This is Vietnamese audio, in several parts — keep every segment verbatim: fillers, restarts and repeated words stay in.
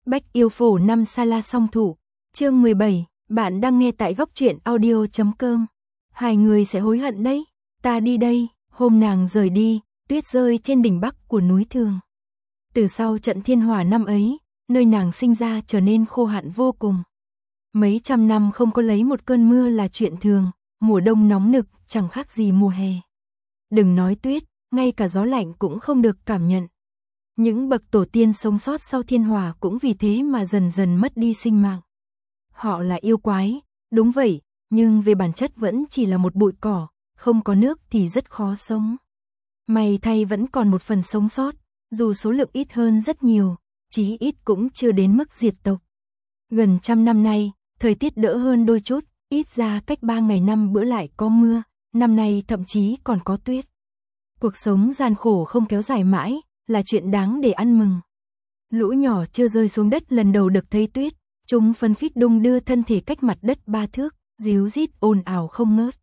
Bách yêu phổ năm sa la song thủ, chương mười bảy, bạn đang nghe tại góc truyện audio chấm com. Hai người sẽ hối hận đấy, ta đi đây. Hôm nàng rời đi, tuyết rơi trên đỉnh bắc của núi Thường. Từ sau trận thiên hỏa năm ấy, nơi nàng sinh ra trở nên khô hạn vô cùng. Mấy trăm năm không có lấy một cơn mưa là chuyện thường, mùa đông nóng nực chẳng khác gì mùa hè. Đừng nói tuyết, ngay cả gió lạnh cũng không được cảm nhận. Những bậc tổ tiên sống sót sau thiên hỏa cũng vì thế mà dần dần mất đi sinh mạng. Họ là yêu quái, đúng vậy, nhưng về bản chất vẫn chỉ là một bụi cỏ, không có nước thì rất khó sống. May thay vẫn còn một phần sống sót, dù số lượng ít hơn rất nhiều, chí ít cũng chưa đến mức diệt tộc. Gần trăm năm nay, thời tiết đỡ hơn đôi chút, ít ra cách ba ngày năm bữa lại có mưa, năm nay thậm chí còn có tuyết. Cuộc sống gian khổ không kéo dài mãi, là chuyện đáng để ăn mừng. Lũ nhỏ chưa rơi xuống đất lần đầu được thấy tuyết, chúng phấn khích đung đưa thân thể cách mặt đất ba thước, ríu rít ồn ào không ngớt.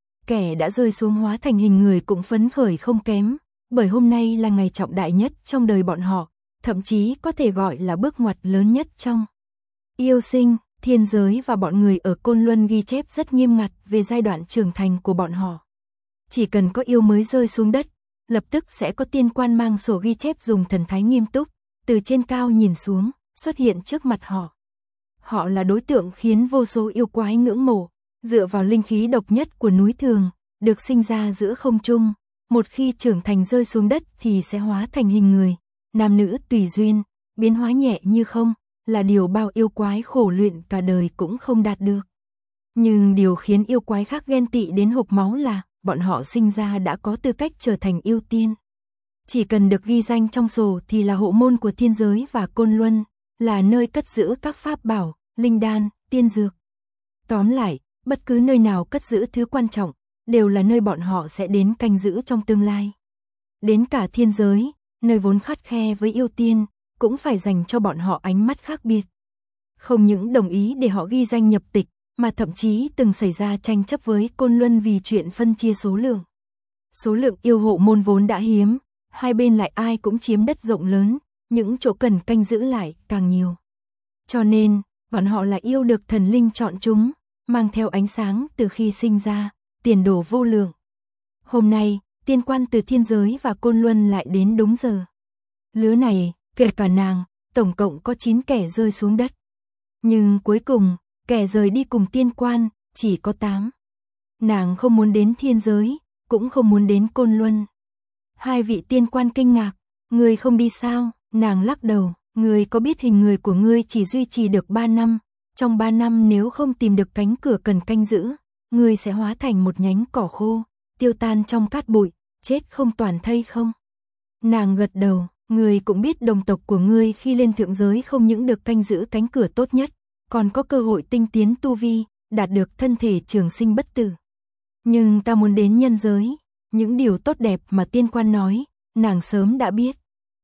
Kẻ đã rơi xuống hóa thành hình người cũng phấn khởi không kém, bởi hôm nay là ngày trọng đại nhất trong đời bọn họ, thậm chí có thể gọi là bước ngoặt lớn nhất trong yêu sinh. Thiên giới và bọn người ở Côn Luân ghi chép rất nghiêm ngặt về giai đoạn trưởng thành của bọn họ. Chỉ cần có yêu mới rơi xuống đất, lập tức sẽ có tiên quan mang sổ ghi chép dùng thần thái nghiêm túc, từ trên cao nhìn xuống, xuất hiện trước mặt họ. Họ là đối tượng khiến vô số yêu quái ngưỡng mộ, dựa vào linh khí độc nhất của núi Thường, được sinh ra giữa không trung, một khi trưởng thành rơi xuống đất thì sẽ hóa thành hình người, nam nữ tùy duyên, biến hóa nhẹ như không, là điều bao yêu quái khổ luyện cả đời cũng không đạt được. Nhưng điều khiến yêu quái khác ghen tị đến hộc máu là bọn họ sinh ra đã có tư cách trở thành yêu tiên. Chỉ cần được ghi danh trong sổ thì là hộ môn của thiên giới và Côn Luân, là nơi cất giữ các pháp bảo, linh đan, tiên dược. Tóm lại, bất cứ nơi nào cất giữ thứ quan trọng, đều là nơi bọn họ sẽ đến canh giữ trong tương lai. Đến cả thiên giới, nơi vốn khắt khe với yêu tiên, cũng phải dành cho bọn họ ánh mắt khác biệt. Không những đồng ý để họ ghi danh nhập tịch, mà thậm chí từng xảy ra tranh chấp với Côn Luân vì chuyện phân chia số lượng. Số lượng yêu hộ môn vốn đã hiếm, hai bên lại ai cũng chiếm đất rộng lớn, những chỗ cần canh giữ lại càng nhiều. Cho nên, bọn họ là yêu được thần linh chọn chúng, mang theo ánh sáng từ khi sinh ra, tiền đồ vô lượng. Hôm nay, tiên quan từ thiên giới và Côn Luân lại đến đúng giờ. Lứa này, kể cả nàng, tổng cộng có chín kẻ rơi xuống đất. Nhưng cuối cùng, kẻ rời đi cùng tiên quan, chỉ có tám. Nàng không muốn đến thiên giới, cũng không muốn đến Côn Luân. Hai vị tiên quan kinh ngạc, ngươi không đi sao? Nàng lắc đầu, ngươi có biết hình người của ngươi chỉ duy trì được ba năm, trong ba năm nếu không tìm được cánh cửa cần canh giữ, ngươi sẽ hóa thành một nhánh cỏ khô, tiêu tan trong cát bụi, chết không toàn thây không? Nàng gật đầu, ngươi cũng biết đồng tộc của ngươi khi lên thượng giới không những được canh giữ cánh cửa tốt nhất, còn có cơ hội tinh tiến tu vi, đạt được thân thể trường sinh bất tử. Nhưng ta muốn đến nhân giới, những điều tốt đẹp mà tiên quan nói, nàng sớm đã biết.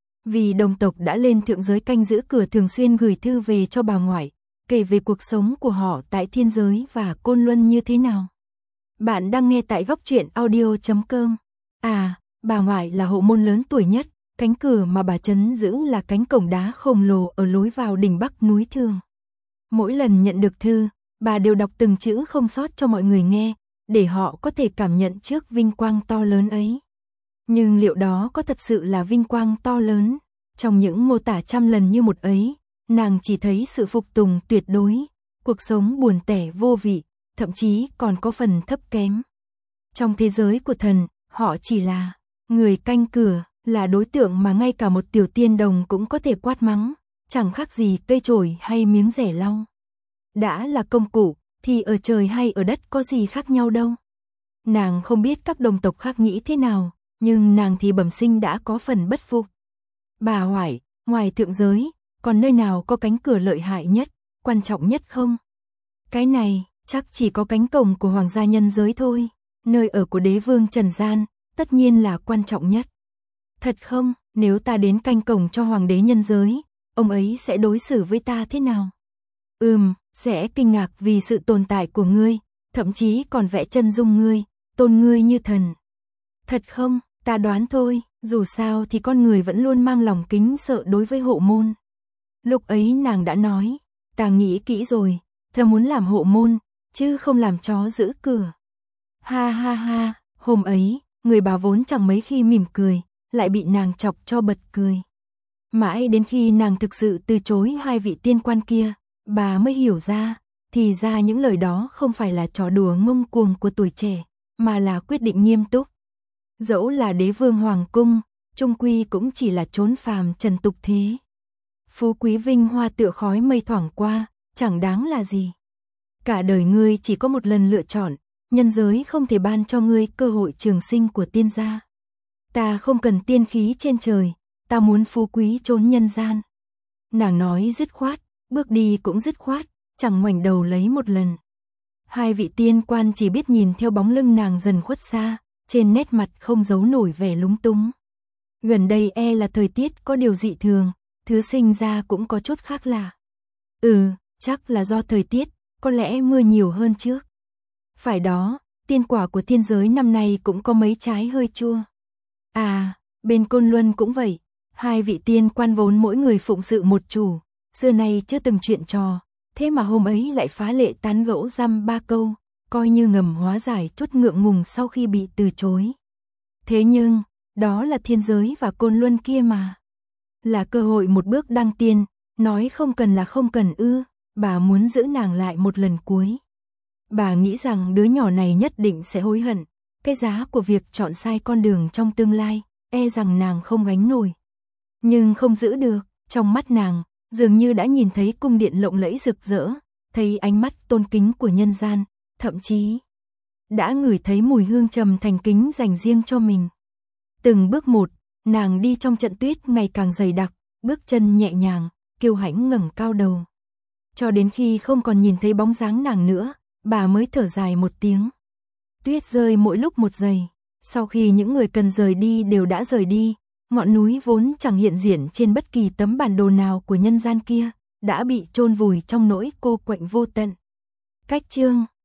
Vì đồng tộc đã lên thượng giới canh giữ cửa thường xuyên gửi thư về cho bà ngoại, kể về cuộc sống của họ tại thiên giới và Côn Luân như thế nào. Bạn đang nghe tại góc truyện audio chấm com. À, bà ngoại là hộ môn lớn tuổi nhất, cánh cửa mà bà trấn giữ là cánh cổng đá khổng lồ ở lối vào đỉnh bắc núi Thường. Mỗi lần nhận được thư, bà đều đọc từng chữ không sót cho mọi người nghe, để họ có thể cảm nhận trước vinh quang to lớn ấy. Nhưng liệu đó có thật sự là vinh quang to lớn? Trong những mô tả trăm lần như một ấy, nàng chỉ thấy sự phục tùng tuyệt đối, cuộc sống buồn tẻ vô vị, thậm chí còn có phần thấp kém. Trong thế giới của thần, họ chỉ là người canh cửa, là đối tượng mà ngay cả một tiểu tiên đồng cũng có thể quát mắng, chẳng khác gì cây chổi hay miếng rẻ lau. Đã là công cụ, thì ở trời hay ở đất có gì khác nhau đâu. Nàng không biết các đồng tộc khác nghĩ thế nào, nhưng nàng thì bẩm sinh đã có phần bất phục. Bà hỏi, ngoài thượng giới, còn nơi nào có cánh cửa lợi hại nhất, quan trọng nhất không? Cái này, chắc chỉ có cánh cổng của hoàng gia nhân giới thôi, nơi ở của đế vương trần gian, tất nhiên là quan trọng nhất. Thật không, nếu ta đến canh cổng cho hoàng đế nhân giới, ông ấy sẽ đối xử với ta thế nào? Ừm, sẽ kinh ngạc vì sự tồn tại của ngươi, thậm chí còn vẽ chân dung ngươi, tôn ngươi như thần. Thật không, ta đoán thôi, dù sao thì con người vẫn luôn mang lòng kính sợ đối với hộ môn. Lúc ấy nàng đã nói, ta nghĩ kỹ rồi, ta muốn làm hộ môn, chứ không làm chó giữ cửa. Ha ha ha, hôm ấy, người bà vốn chẳng mấy khi mỉm cười, lại bị nàng chọc cho bật cười. Mãi đến khi nàng thực sự từ chối hai vị tiên quan kia, bà mới hiểu ra, thì ra những lời đó không phải là trò đùa ngông cuồng của tuổi trẻ, mà là quyết định nghiêm túc. Dẫu là đế vương hoàng cung, chung quy cũng chỉ là chốn phàm trần tục thế. Phú quý vinh hoa tựa khói mây thoảng qua, chẳng đáng là gì. Cả đời ngươi chỉ có một lần lựa chọn, nhân giới không thể ban cho ngươi cơ hội trường sinh của tiên gia. Ta không cần tiên khí trên trời, ta muốn phú quý trốn nhân gian. Nàng nói dứt khoát, bước đi cũng dứt khoát, chẳng ngoảnh đầu lấy một lần. Hai vị tiên quan chỉ biết nhìn theo bóng lưng nàng dần khuất xa, trên nét mặt không giấu nổi vẻ lúng túng. Gần đây e là thời tiết có điều dị thường, thứ sinh ra cũng có chút khác lạ. Ừ, chắc là do thời tiết, có lẽ mưa nhiều hơn trước. Phải đó, tiên quả của thiên giới năm nay cũng có mấy trái hơi chua. À, bên Côn Luân cũng vậy, hai vị tiên quan vốn mỗi người phụng sự một chủ, xưa nay chưa từng chuyện trò, thế mà hôm ấy lại phá lệ tán gẫu dăm ba câu, coi như ngầm hóa giải chút ngượng ngùng sau khi bị từ chối. Thế nhưng, đó là thiên giới và Côn Luân kia mà. Là cơ hội một bước đăng tiên, nói không cần là không cần ư, bà muốn giữ nàng lại một lần cuối. Bà nghĩ rằng đứa nhỏ này nhất định sẽ hối hận, cái giá của việc chọn sai con đường trong tương lai, e rằng nàng không gánh nổi. Nhưng không giữ được, trong mắt nàng, dường như đã nhìn thấy cung điện lộng lẫy rực rỡ, thấy ánh mắt tôn kính của nhân gian, thậm chí đã ngửi thấy mùi hương trầm thành kính dành riêng cho mình. Từng bước một, nàng đi trong trận tuyết ngày càng dày đặc, bước chân nhẹ nhàng, kiêu hãnh ngẩng cao đầu. Cho đến khi không còn nhìn thấy bóng dáng nàng nữa, bà mới thở dài một tiếng. Tuyết rơi mỗi lúc một giây, sau khi những người cần rời đi đều đã rời đi, ngọn núi vốn chẳng hiện diện trên bất kỳ tấm bản đồ nào của nhân gian kia, đã bị chôn vùi trong nỗi cô quạnh vô tận. Cách chương